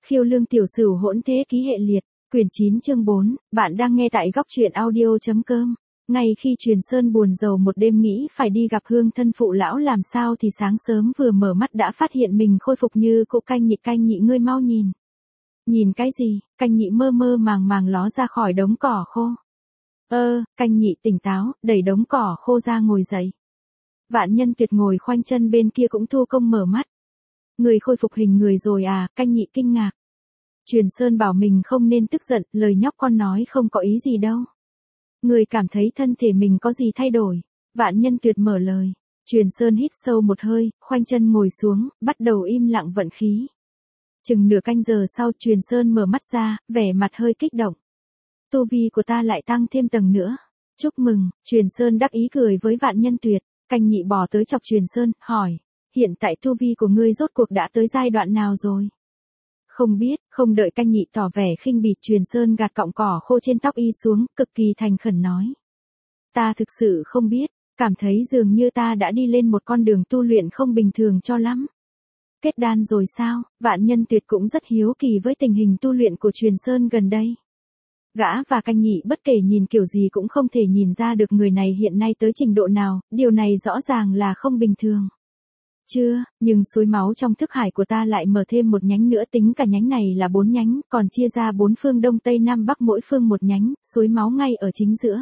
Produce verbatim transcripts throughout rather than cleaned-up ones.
Khiêu lương tiểu sửu hỗn thế ký hệ liệt, quyển chín chương bốn, bạn đang nghe tại góc truyện audio.com. Ngay khi Truyền Sơn buồn rầu một đêm nghĩ phải đi gặp hương thân phụ lão làm sao thì sáng sớm vừa mở mắt đã phát hiện mình khôi phục như cũ. Canh Nhị, canh nhị ngươi mau nhìn. Nhìn cái gì? Canh Nhị mơ mơ màng màng ló ra khỏi đống cỏ khô. Ơ, canh nhị tỉnh táo, đẩy đống cỏ khô ra ngồi dậy. Vạn Nhân Tuyệt ngồi khoanh chân bên kia cũng thu công mở mắt. Người khôi phục hình người rồi à? Canh nhị kinh ngạc. Truyền Sơn bảo mình không nên tức giận, lời nhóc con nói không có ý gì đâu. Người cảm thấy thân thể mình có gì thay đổi? Vạn Nhân Tuyệt mở lời. Truyền Sơn hít sâu một hơi, khoanh chân ngồi xuống, bắt đầu im lặng vận khí. Chừng nửa canh giờ sau, Truyền Sơn mở mắt ra, vẻ mặt hơi kích động. Tu vi của ta lại tăng thêm tầng nữa. Chúc mừng. Truyền Sơn đắc ý cười với Vạn Nhân Tuyệt. Canh nhị bò tới chọc Truyền Sơn, hỏi. Hiện tại tu vi của ngươi rốt cuộc đã tới giai đoạn nào rồi? Không biết. Không đợi canh nhị tỏ vẻ khinh bỉ, Truyền Sơn gạt cọng cỏ khô trên tóc y xuống, cực kỳ thành khẩn nói. Ta thực sự không biết, cảm thấy dường như ta đã đi lên một con đường tu luyện không bình thường cho lắm. Kết đan rồi sao? Vạn Nhân Tuyệt cũng rất hiếu kỳ với tình hình tu luyện của Truyền Sơn gần đây. Gã và canh nhị bất kể nhìn kiểu gì cũng không thể nhìn ra được người này hiện nay tới trình độ nào, điều này rõ ràng là không bình thường. Chưa, nhưng suối máu trong thức hải của ta lại mở thêm một nhánh nữa, tính cả nhánh này là bốn nhánh, còn chia ra bốn phương đông tây nam bắc mỗi phương một nhánh, suối máu ngay ở chính giữa.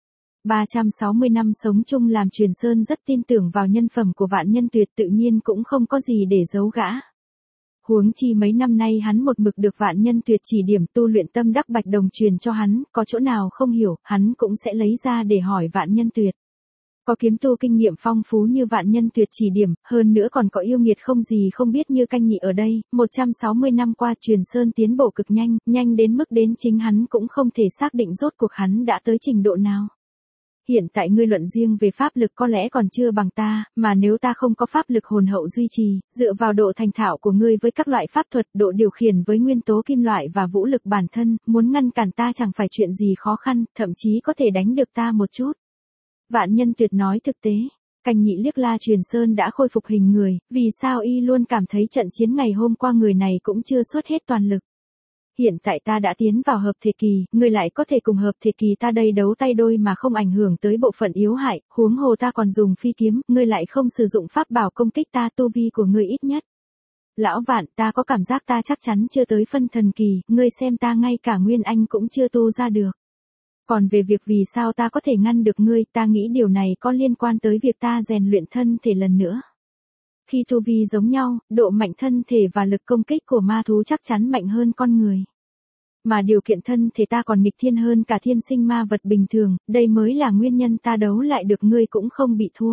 ba trăm sáu mươi năm sống chung làm Truyền Sơn rất tin tưởng vào nhân phẩm của Vạn Nhân Tuyệt, tự nhiên cũng không có gì để giấu gã. Huống chi mấy năm nay hắn một mực được Vạn Nhân Tuyệt chỉ điểm tu luyện tâm đắc bạch đồng truyền cho hắn, có chỗ nào không hiểu, hắn cũng sẽ lấy ra để hỏi Vạn Nhân Tuyệt. Có kiếm tu kinh nghiệm phong phú như Vạn Nhân Tuyệt chỉ điểm, hơn nữa còn có yêu nghiệt không gì không biết như canh nhị ở đây, một trăm sáu mươi năm qua Truyền Sơn tiến bộ cực nhanh, nhanh đến mức đến chính hắn cũng không thể xác định rốt cuộc hắn đã tới trình độ nào. Hiện tại ngươi luận riêng về pháp lực có lẽ còn chưa bằng ta, mà nếu ta không có pháp lực hồn hậu duy trì, dựa vào độ thành thạo của ngươi với các loại pháp thuật, độ điều khiển với nguyên tố kim loại và vũ lực bản thân, muốn ngăn cản ta chẳng phải chuyện gì khó khăn, thậm chí có thể đánh được ta một chút. Vạn Nhân Tuyệt nói thực tế. Canh nhị liếc la Truyền Sơn đã khôi phục hình người, vì sao y luôn cảm thấy trận chiến ngày hôm qua người này cũng chưa xuất hết toàn lực. Hiện tại ta đã tiến vào hợp thể kỳ, ngươi lại có thể cùng hợp thể kỳ ta đây đấu tay đôi mà không ảnh hưởng tới bộ phận yếu hại, huống hồ ta còn dùng phi kiếm, ngươi lại không sử dụng pháp bảo công kích ta, tu vi của ngươi ít nhất. Lão Vạn, ta có cảm giác ta chắc chắn chưa tới phân thần kỳ, ngươi xem ta ngay cả Nguyên Anh cũng chưa tu ra được. Còn về việc vì sao ta có thể ngăn được ngươi, ta nghĩ điều này có liên quan tới việc ta rèn luyện thân thể lần nữa. Khi tu vi giống nhau, độ mạnh thân thể và lực công kích của ma thú chắc chắn mạnh hơn con người. Mà điều kiện thân thể ta còn nghịch thiên hơn cả thiên sinh ma vật bình thường, đây mới là nguyên nhân ta đấu lại được ngươi cũng không bị thua.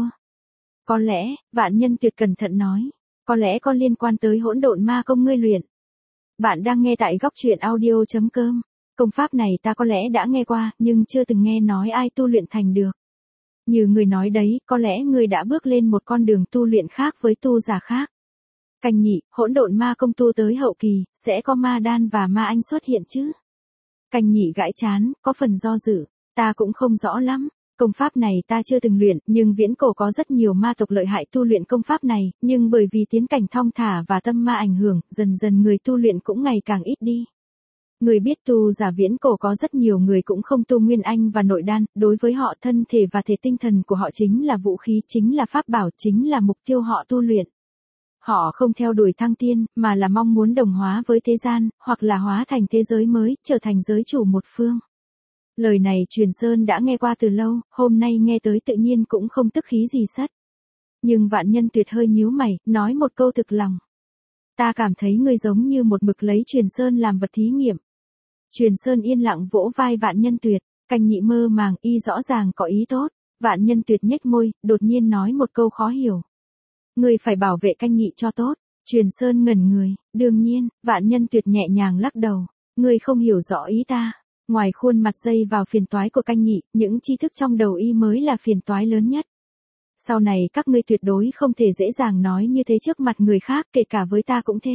Có lẽ, Vạn Nhân Tuyệt cẩn thận nói, có lẽ có liên quan tới hỗn độn ma công ngươi luyện. Bạn đang nghe tại góc truyện audio.com. Công pháp này ta có lẽ đã nghe qua, nhưng chưa từng nghe nói ai tu luyện thành được. Như người nói đấy, có lẽ người đã bước lên một con đường tu luyện khác với tu giả khác. Canh nhị, hỗn độn ma công tu tới hậu kỳ, sẽ có ma đan và ma anh xuất hiện chứ? Canh nhị gãi chán, có phần do dự, ta cũng không rõ lắm. Công pháp này ta chưa từng luyện, nhưng viễn cổ có rất nhiều ma tộc lợi hại tu luyện công pháp này, nhưng bởi vì tiến cảnh thong thả và tâm ma ảnh hưởng, dần dần người tu luyện cũng ngày càng ít đi. Người biết tu giả viễn cổ có rất nhiều người cũng không tu nguyên anh và nội đan, đối với họ thân thể và thể tinh thần của họ chính là vũ khí, chính là pháp bảo, chính là mục tiêu họ tu luyện. Họ không theo đuổi thăng tiên, mà là mong muốn đồng hóa với thế gian, hoặc là hóa thành thế giới mới, trở thành giới chủ một phương. Lời này Truyền Sơn đã nghe qua từ lâu, hôm nay nghe tới tự nhiên cũng không tức khí gì sắt. Nhưng Vạn Nhân Tuyệt hơi nhíu mày, nói một câu thực lòng. Ta cảm thấy ngươi giống như một mực lấy Truyền Sơn làm vật thí nghiệm. Truyền Sơn yên lặng vỗ vai Vạn Nhân Tuyệt, canh nhị mơ màng, y rõ ràng có ý tốt. Vạn Nhân Tuyệt nhếch môi, đột nhiên nói một câu khó hiểu. Ngươi phải bảo vệ canh nhị cho tốt. Truyền Sơn ngẩn người, đương nhiên. Vạn Nhân Tuyệt nhẹ nhàng lắc đầu. Ngươi không hiểu rõ ý ta. Ngoài khuôn mặt dây vào phiền toái của canh nhị, những tri thức trong đầu y mới là phiền toái lớn nhất. Sau này các ngươi tuyệt đối không thể dễ dàng nói như thế trước mặt người khác, kể cả với ta cũng thế.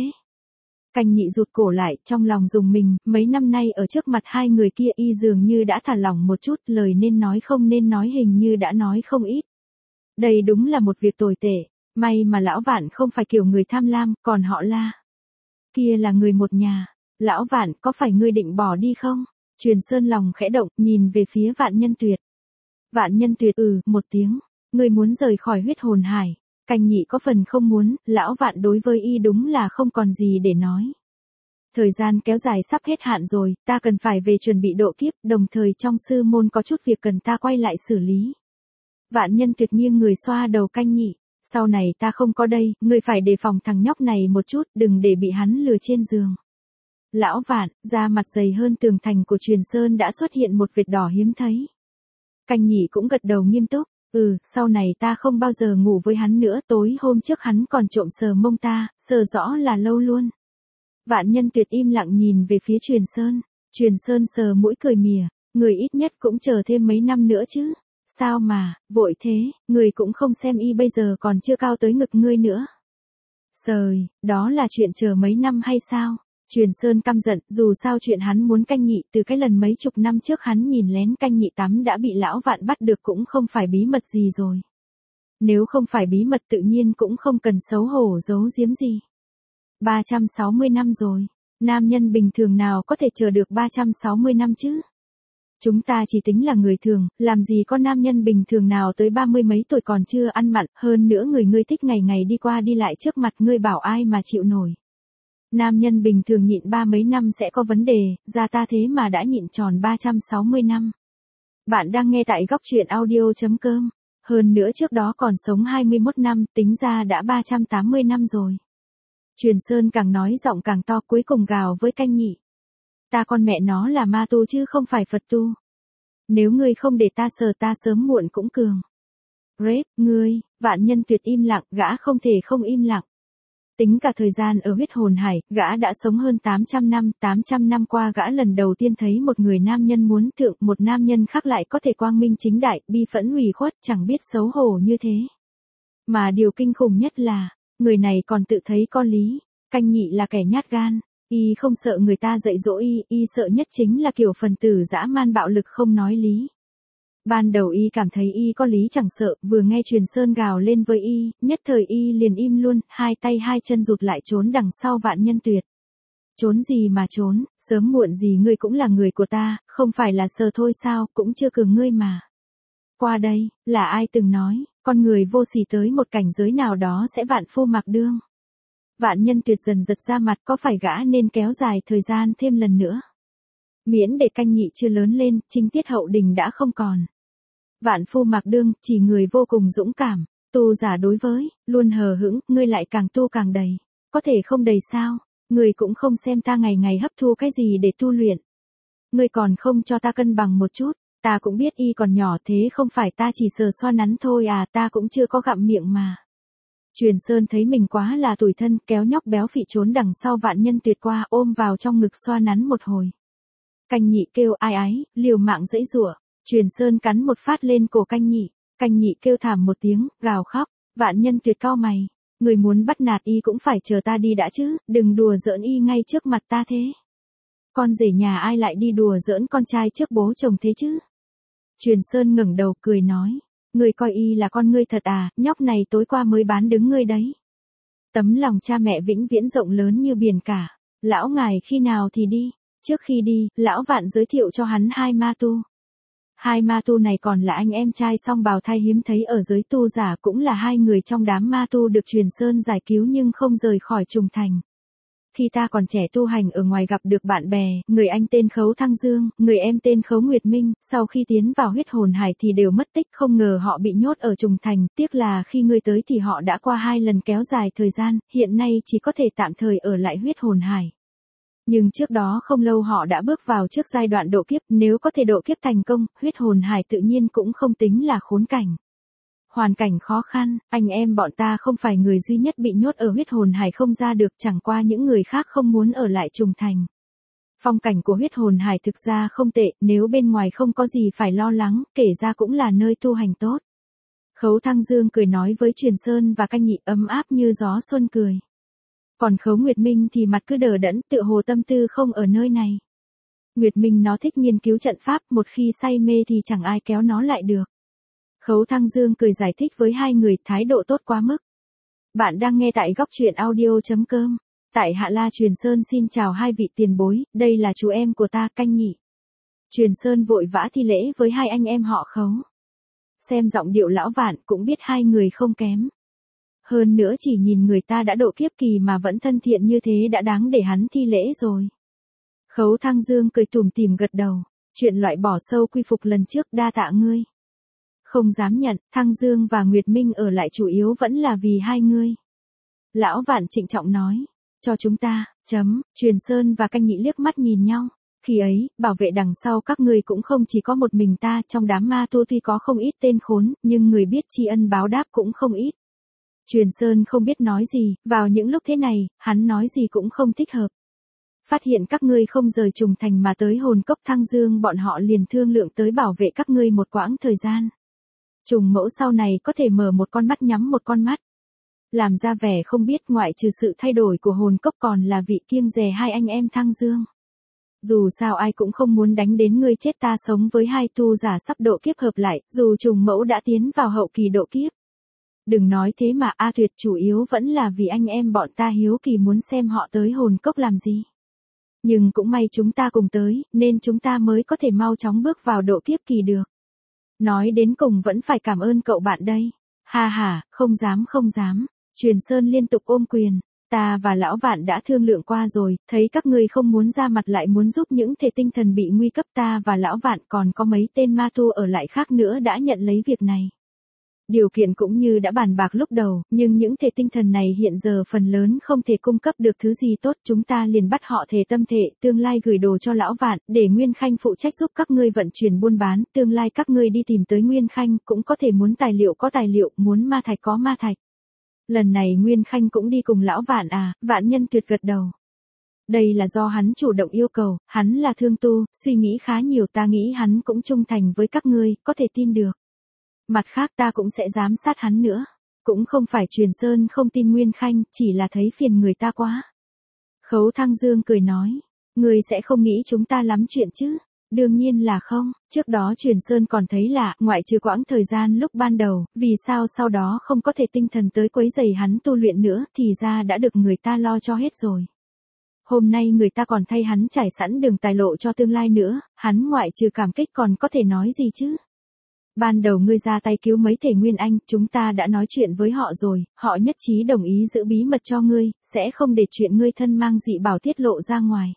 Canh nhị rụt cổ lại, trong lòng rùng mình, mấy năm nay ở trước mặt hai người kia y dường như đã thả lỏng một chút, lời nên nói không nên nói hình như đã nói không ít. Đây đúng là một việc tồi tệ, may mà lão Vạn không phải kiểu người tham lam, còn họ La. Kia là người một nhà. Lão Vạn, có phải ngươi định bỏ đi không? Truyền Sơn lòng khẽ động, nhìn về phía Vạn Nhân Tuyệt. Vạn Nhân Tuyệt ừ, một tiếng. Ngươi muốn rời khỏi huyết hồn hải. Canh Nhị có phần không muốn, lão Vạn đối với y đúng là không còn gì để nói. Thời gian kéo dài sắp hết hạn rồi, ta cần phải về chuẩn bị độ kiếp, đồng thời trong sư môn có chút việc cần ta quay lại xử lý. Vạn Nhân Tuyệt nghiêng người xoa đầu Canh Nhị. Sau này ta không có đây, ngươi phải đề phòng thằng nhóc này một chút, đừng để bị hắn lừa trên giường. Lão Vạn, da mặt dày hơn tường thành của Truyền Sơn đã xuất hiện một vệt đỏ hiếm thấy. Canh Nhị cũng gật đầu nghiêm túc, ừ, sau này ta không bao giờ ngủ với hắn nữa, tối hôm trước hắn còn trộm sờ mông ta, sờ rõ là lâu luôn. Vạn Nhân Tuyệt im lặng nhìn về phía Truyền Sơn, Truyền Sơn sờ mũi cười mỉa, người ít nhất cũng chờ thêm mấy năm nữa chứ. Sao mà, vội thế, người cũng không xem y bây giờ còn chưa cao tới ngực ngươi nữa. Sời, đó là chuyện chờ mấy năm hay sao? Truyền Sơn căm giận, dù sao chuyện hắn muốn Canh Nhị từ cái lần mấy chục năm trước hắn nhìn lén Canh Nhị tắm đã bị lão Vạn bắt được cũng không phải bí mật gì rồi. Nếu không phải bí mật tự nhiên cũng không cần xấu hổ giấu giếm gì. ba trăm sáu mươi năm rồi, nam nhân bình thường nào có thể chờ được ba trăm sáu mươi năm chứ? Chúng ta chỉ tính là người thường, làm gì có nam nhân bình thường nào tới ba mươi mấy tuổi còn chưa ăn mặn, hơn nữa người ngươi thích ngày ngày đi qua đi lại trước mặt ngươi bảo ai mà chịu nổi. Nam nhân bình thường nhịn ba mấy năm sẽ có vấn đề, ra ta thế mà đã nhịn tròn ba trăm sáu mươi năm. Bạn đang nghe tại góc truyện audio chấm com, hơn nữa trước đó còn sống hai mươi mốt năm, tính ra đã ba trăm tám mươi năm rồi. Truyền Sơn càng nói giọng càng to, cuối cùng gào với Canh Nhị. Ta con mẹ nó là ma tu chứ không phải Phật tu. Nếu ngươi không để ta sờ ta sớm muộn cũng cường. Rếp, ngươi, Vạn Nhân Tuyệt im lặng, gã không thể không im lặng. Tính cả thời gian ở huyết hồn hải, gã đã sống hơn tám trăm năm, tám trăm năm qua gã lần đầu tiên thấy một người nam nhân muốn thượng, một nam nhân khác lại có thể quang minh chính đại, bi phẫn ủy khuất, chẳng biết xấu hổ như thế. Mà điều kinh khủng nhất là, người này còn tự thấy có lý, Canh Nhị là kẻ nhát gan. Y không sợ người ta dạy dỗ y, y sợ nhất chính là kiểu phần tử dã man bạo lực không nói lý. Ban đầu y cảm thấy y có lý chẳng sợ, vừa nghe Truyền Sơn gào lên với y, nhất thời y liền im luôn, hai tay hai chân rụt lại trốn đằng sau Vạn Nhân Tuyệt. Trốn gì mà trốn, sớm muộn gì ngươi cũng là người của ta, không phải là sờ thôi sao, cũng chưa cường ngươi mà. Qua đây, là ai từng nói, con người vô sỉ tới một cảnh giới nào đó sẽ vạn phu mặc đương. Vạn Nhân Tuyệt dần giật ra mặt, có phải gã nên kéo dài thời gian thêm lần nữa. Miễn để Canh Nhị chưa lớn lên, chính tiết hậu đình đã không còn. Vạn phu mặc đương, chỉ người vô cùng dũng cảm, tu giả đối với, luôn hờ hững, ngươi lại càng tu càng đầy. Có thể không đầy sao, ngươi cũng không xem ta ngày ngày hấp thu cái gì để tu luyện. Ngươi còn không cho ta cân bằng một chút, ta cũng biết y còn nhỏ thế không phải ta chỉ sờ xoa nắn thôi à, ta cũng chưa có gặm miệng mà. Truyền Sơn thấy mình quá là tủi thân, kéo nhóc béo phì trốn đằng sau Vạn Nhân Tuyệt qua, ôm vào trong ngực xoa nắn một hồi. Canh Nhị kêu ai ái, liều mạng giãy giụa. Truyền Sơn cắn một phát lên cổ Canh Nhị, Canh Nhị kêu thảm một tiếng, gào khóc. Vạn Nhân Tuyệt cau mày, người muốn bắt nạt y cũng phải chờ ta đi đã chứ, đừng đùa giỡn y ngay trước mặt ta thế. Con rể nhà ai lại đi đùa giỡn con trai trước bố chồng thế chứ? Truyền Sơn ngẩng đầu cười nói. Ngươi coi y là con ngươi thật à, nhóc này tối qua mới bán đứng ngươi đấy. Tấm lòng cha mẹ vĩnh viễn rộng lớn như biển cả. Lão ngài khi nào thì đi. Trước khi đi, lão Vạn giới thiệu cho hắn hai ma tu. Hai ma tu này còn là anh em trai song bào thai hiếm thấy ở giới tu giả, cũng là hai người trong đám ma tu được Truyền Sơn giải cứu nhưng không rời khỏi trùng thành. Khi ta còn trẻ tu hành ở ngoài gặp được bạn bè, người anh tên Khấu Thăng Dương, người em tên Khấu Nguyệt Minh, sau khi tiến vào huyết hồn hải thì đều mất tích, không ngờ họ bị nhốt ở trùng thành, tiếc là khi ngươi tới thì họ đã qua hai lần kéo dài thời gian, hiện nay chỉ có thể tạm thời ở lại huyết hồn hải. Nhưng trước đó không lâu họ đã bước vào trước giai đoạn độ kiếp, nếu có thể độ kiếp thành công, huyết hồn hải tự nhiên cũng không tính là khốn cảnh. Hoàn cảnh khó khăn, anh em bọn ta không phải người duy nhất bị nhốt ở huyết hồn hải không ra được, chẳng qua những người khác không muốn ở lại trùng thành. Phong cảnh của huyết hồn hải thực ra không tệ, nếu bên ngoài không có gì phải lo lắng, kể ra cũng là nơi tu hành tốt. Khấu Thăng Dương cười nói với Truyền Sơn và Canh Nhị, ấm áp như gió xuân cười. Còn Khấu Nguyệt Minh thì mặt cứ đờ đẫn, tựa hồ tâm tư không ở nơi này. Nguyệt Minh nó thích nghiên cứu trận pháp, một khi say mê thì chẳng ai kéo nó lại được. Khấu Thăng Dương cười giải thích với hai người, thái độ tốt quá mức. Bạn đang nghe tại góc truyện audio chấm com. Tại Hạ La Truyền Sơn xin chào hai vị tiền bối, đây là chú em của ta, Canh Nhị. Truyền Sơn vội vã thi lễ với hai anh em họ Khấu. Xem giọng điệu lão Vạn cũng biết hai người không kém. Hơn nữa chỉ nhìn người ta đã độ kiếp kỳ mà vẫn thân thiện như thế đã đáng để hắn thi lễ rồi. Khấu Thăng Dương cười tủm tỉm gật đầu, chuyện loại bỏ sâu quy phục lần trước đa tạ ngươi. Không dám nhận, Thăng Dương và Nguyệt Minh ở lại chủ yếu vẫn là vì hai ngươi. Lão Vạn trịnh trọng nói, cho chúng ta, chấm, Truyền Sơn và Canh Nhị liếc mắt nhìn nhau. Khi ấy, bảo vệ đằng sau các ngươi cũng không chỉ có một mình ta, trong đám ma tu tuy có không ít tên khốn, nhưng người biết tri ân báo đáp cũng không ít. Truyền Sơn không biết nói gì, vào những lúc thế này, hắn nói gì cũng không thích hợp. Phát hiện các ngươi không rời trùng thành mà tới hồn cốc Thăng Dương, bọn họ liền thương lượng tới bảo vệ các ngươi một quãng thời gian. Trùng mẫu sau này có thể mở một con mắt nhắm một con mắt. Làm ra vẻ không biết ngoại trừ sự thay đổi của hồn cốc còn là vị kiêng dè hai anh em Thăng Dương. Dù sao ai cũng không muốn đánh đến ngươi chết ta sống với hai tu giả sắp độ kiếp hợp lại, dù trùng mẫu đã tiến vào hậu kỳ độ kiếp. Đừng nói thế mà A Tuyệt chủ yếu vẫn là vì anh em bọn ta hiếu kỳ muốn xem họ tới hồn cốc làm gì. Nhưng cũng may chúng ta cùng tới, nên chúng ta mới có thể mau chóng bước vào độ kiếp kỳ được. Nói đến cùng vẫn phải cảm ơn cậu bạn đây. Ha ha, không dám không dám. Truyền Sơn liên tục ôm quyền. Ta và lão Vạn đã thương lượng qua rồi, thấy các ngươi không muốn ra mặt lại muốn giúp những thể tinh thần bị nguy cấp, ta và lão Vạn còn có mấy tên ma tu ở lại khác nữa đã nhận lấy việc này. Điều kiện cũng như đã bàn bạc lúc đầu, nhưng những thể tinh thần này hiện giờ phần lớn không thể cung cấp được thứ gì tốt, chúng ta liền bắt họ thể tâm thể, tương lai gửi đồ cho lão Vạn, để Nguyên Khanh phụ trách giúp các ngươi vận chuyển buôn bán, tương lai các ngươi đi tìm tới Nguyên Khanh, cũng có thể muốn tài liệu có tài liệu, muốn ma thạch có ma thạch. Lần này Nguyên Khanh cũng đi cùng lão Vạn à, Vạn Nhân Tuyệt gật đầu. Đây là do hắn chủ động yêu cầu, hắn là thương tu, suy nghĩ khá nhiều, ta nghĩ hắn cũng trung thành với các ngươi, có thể tin được. Mặt khác ta cũng sẽ giám sát hắn nữa. Cũng không phải Truyền Sơn không tin Nguyên Khanh, chỉ là thấy phiền người ta quá. Khấu Thăng Dương cười nói, ngươi sẽ không nghĩ chúng ta lắm chuyện chứ? Đương nhiên là không, trước đó Truyền Sơn còn thấy lạ, ngoại trừ quãng thời gian lúc ban đầu, vì sao sau đó không có thể tinh thần tới quấy rầy hắn tu luyện nữa, thì ra đã được người ta lo cho hết rồi. Hôm nay người ta còn thay hắn trải sẵn đường tài lộ cho tương lai nữa, hắn ngoại trừ cảm kích còn có thể nói gì chứ? Ban đầu ngươi ra tay cứu mấy thể Nguyên Anh, chúng ta đã nói chuyện với họ rồi, họ nhất trí đồng ý giữ bí mật cho ngươi, sẽ không để chuyện ngươi thân mang dị bảo tiết lộ ra ngoài.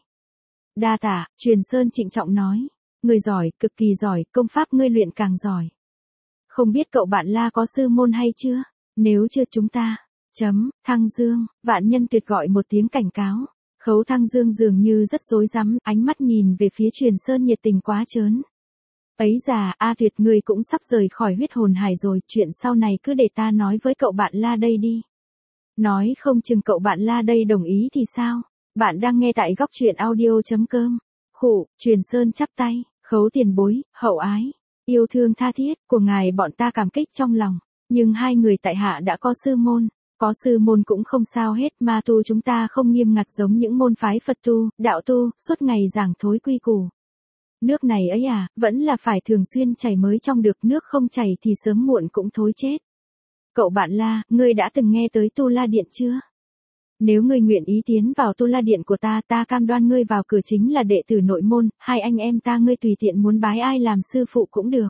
Đa tạ, Truyền Sơn trịnh trọng nói, ngươi giỏi, cực kỳ giỏi, công pháp ngươi luyện càng giỏi. Không biết cậu bạn La có sư môn hay chưa? Nếu chưa chúng ta, chấm, Thăng Dương, Vạn Nhân Tuyệt gọi một tiếng cảnh cáo. Khấu Thăng Dương dường như rất rối rắm, ánh mắt nhìn về phía Truyền Sơn nhiệt tình quá trớn. Ấy già, A Tuyệt ngươi cũng sắp rời khỏi huyết hồn hải rồi, chuyện sau này cứ để ta nói với cậu bạn La đây đi. Nói không chừng cậu bạn La đây đồng ý thì sao? Bạn đang nghe tại góc truyện audio chấm com. Khụ, Truyền Sơn chắp tay, Khấu tiền bối, hậu ái, yêu thương tha thiết, của ngài bọn ta cảm kích trong lòng. Nhưng hai người tại hạ đã có sư môn, có sư môn cũng không sao hết, ma tu chúng ta không nghiêm ngặt giống những môn phái Phật tu, đạo tu, suốt ngày giảng thối quy củ. Nước này ấy à, vẫn là phải thường xuyên chảy mới trong được, nước không chảy thì sớm muộn cũng thối chết. Cậu bạn La, ngươi đã từng nghe tới Tu La Điện chưa? Nếu ngươi nguyện ý tiến vào Tu La Điện của ta, ta cam đoan ngươi vào cửa chính là đệ tử nội môn, hai anh em ta ngươi tùy tiện muốn bái ai làm sư phụ cũng được.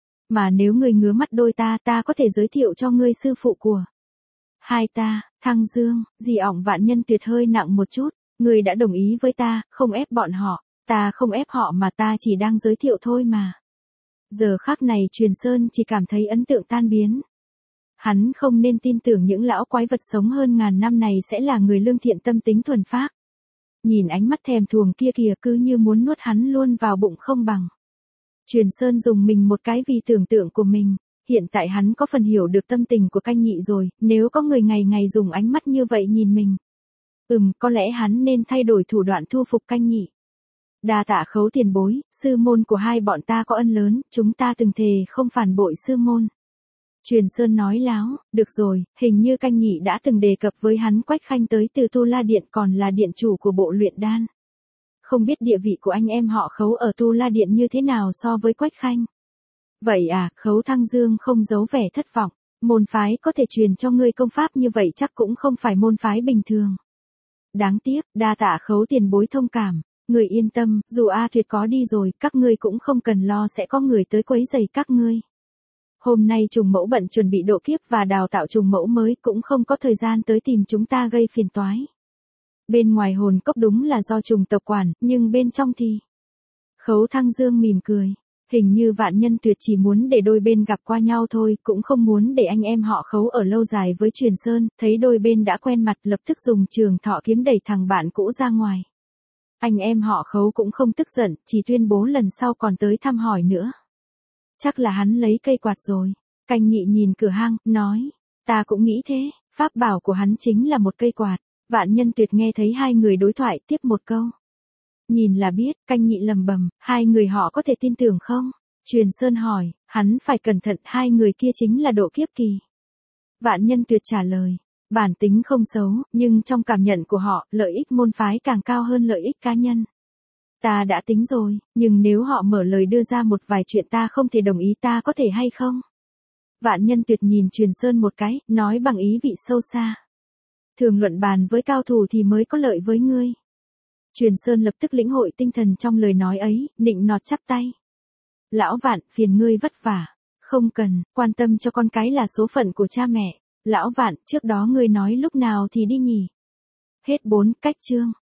Mà nếu ngươi ngứa mắt đôi ta, ta có thể giới thiệu cho ngươi sư phụ của hai ta, Thăng Dương. Dì ỏng Vạn Nhân Tuyệt hơi nặng một chút, ngươi đã đồng ý với ta, không ép bọn họ. Ta không ép họ mà ta chỉ đang giới thiệu thôi mà. Giờ khắc này Truyền Sơn chỉ cảm thấy ấn tượng tan biến. Hắn không nên tin tưởng những lão quái vật sống hơn ngàn năm này sẽ là người lương thiện tâm tính thuần phác. Nhìn ánh mắt thèm thuồng kia kìa, cứ như muốn nuốt hắn luôn vào bụng không bằng. Truyền Sơn dùng mình một cái vì tưởng tượng của mình. Hiện tại hắn có phần hiểu được tâm tình của Canh Nhị rồi, nếu có người ngày ngày dùng ánh mắt như vậy nhìn mình. Ừm, có lẽ hắn nên thay đổi thủ đoạn thu phục Canh Nhị. Đa tạ Khấu tiền bối, sư môn của hai bọn ta có ân lớn, chúng ta từng thề không phản bội sư môn. Truyền Sơn nói láo, được rồi, hình như Canh Nhị đã từng đề cập với hắn Quách Khanh tới từ Tu La Điện, còn là điện chủ của bộ luyện đan. Không biết địa vị của anh em họ Khấu ở Tu La Điện như thế nào so với Quách Khanh. Vậy à, Khấu Thăng Dương không giấu vẻ thất vọng, môn phái có thể truyền cho ngươi công pháp như vậy chắc cũng không phải môn phái bình thường. Đáng tiếc, đa tạ Khấu tiền bối thông cảm. Người yên tâm, dù A Tuyệt có đi rồi, các ngươi cũng không cần lo sẽ có người tới quấy rầy các ngươi. Hôm nay trùng mẫu bận chuẩn bị độ kiếp và đào tạo trùng mẫu mới, cũng không có thời gian tới tìm chúng ta gây phiền toái. Bên ngoài hồn cốc đúng là do trùng tộc quản, nhưng bên trong thì... Khấu Thăng Dương mỉm cười. Hình như Vạn Nhân Tuyệt chỉ muốn để đôi bên gặp qua nhau thôi, cũng không muốn để anh em họ Khấu ở lâu dài với Truyền Sơn, thấy đôi bên đã quen mặt lập tức dùng Trường Thọ kiếm đẩy thằng bạn cũ ra ngoài. Anh em họ Khấu cũng không tức giận, chỉ tuyên bố lần sau còn tới thăm hỏi nữa. Chắc là hắn lấy cây quạt rồi. Canh Nhị nhìn cửa hang, nói, ta cũng nghĩ thế, pháp bảo của hắn chính là một cây quạt. Vạn Nhân Tuyệt nghe thấy hai người đối thoại, tiếp một câu. Nhìn là biết, Canh Nhị lầm bầm, hai người họ có thể tin tưởng không? Truyền Sơn hỏi, hắn phải cẩn thận, hai người kia chính là độ kiếp kỳ. Vạn Nhân Tuyệt trả lời, bản tính không xấu, nhưng trong cảm nhận của họ, lợi ích môn phái càng cao hơn lợi ích cá nhân. Ta đã tính rồi, nhưng nếu họ mở lời đưa ra một vài chuyện ta không thể đồng ý, ta có thể hay không? Vạn Nhân Tuyệt nhìn Truyền Sơn một cái, nói bằng ý vị sâu xa. Thường luận bàn với cao thủ thì mới có lợi với ngươi. Truyền Sơn lập tức lĩnh hội tinh thần trong lời nói ấy, nịnh nọt chắp tay. Lão Vạn, phiền ngươi vất vả. Không cần, quan tâm cho con cái là số phận của cha mẹ. Lão Vạn, trước đó ngươi nói lúc nào thì đi nhỉ? Hết bốn cách chương.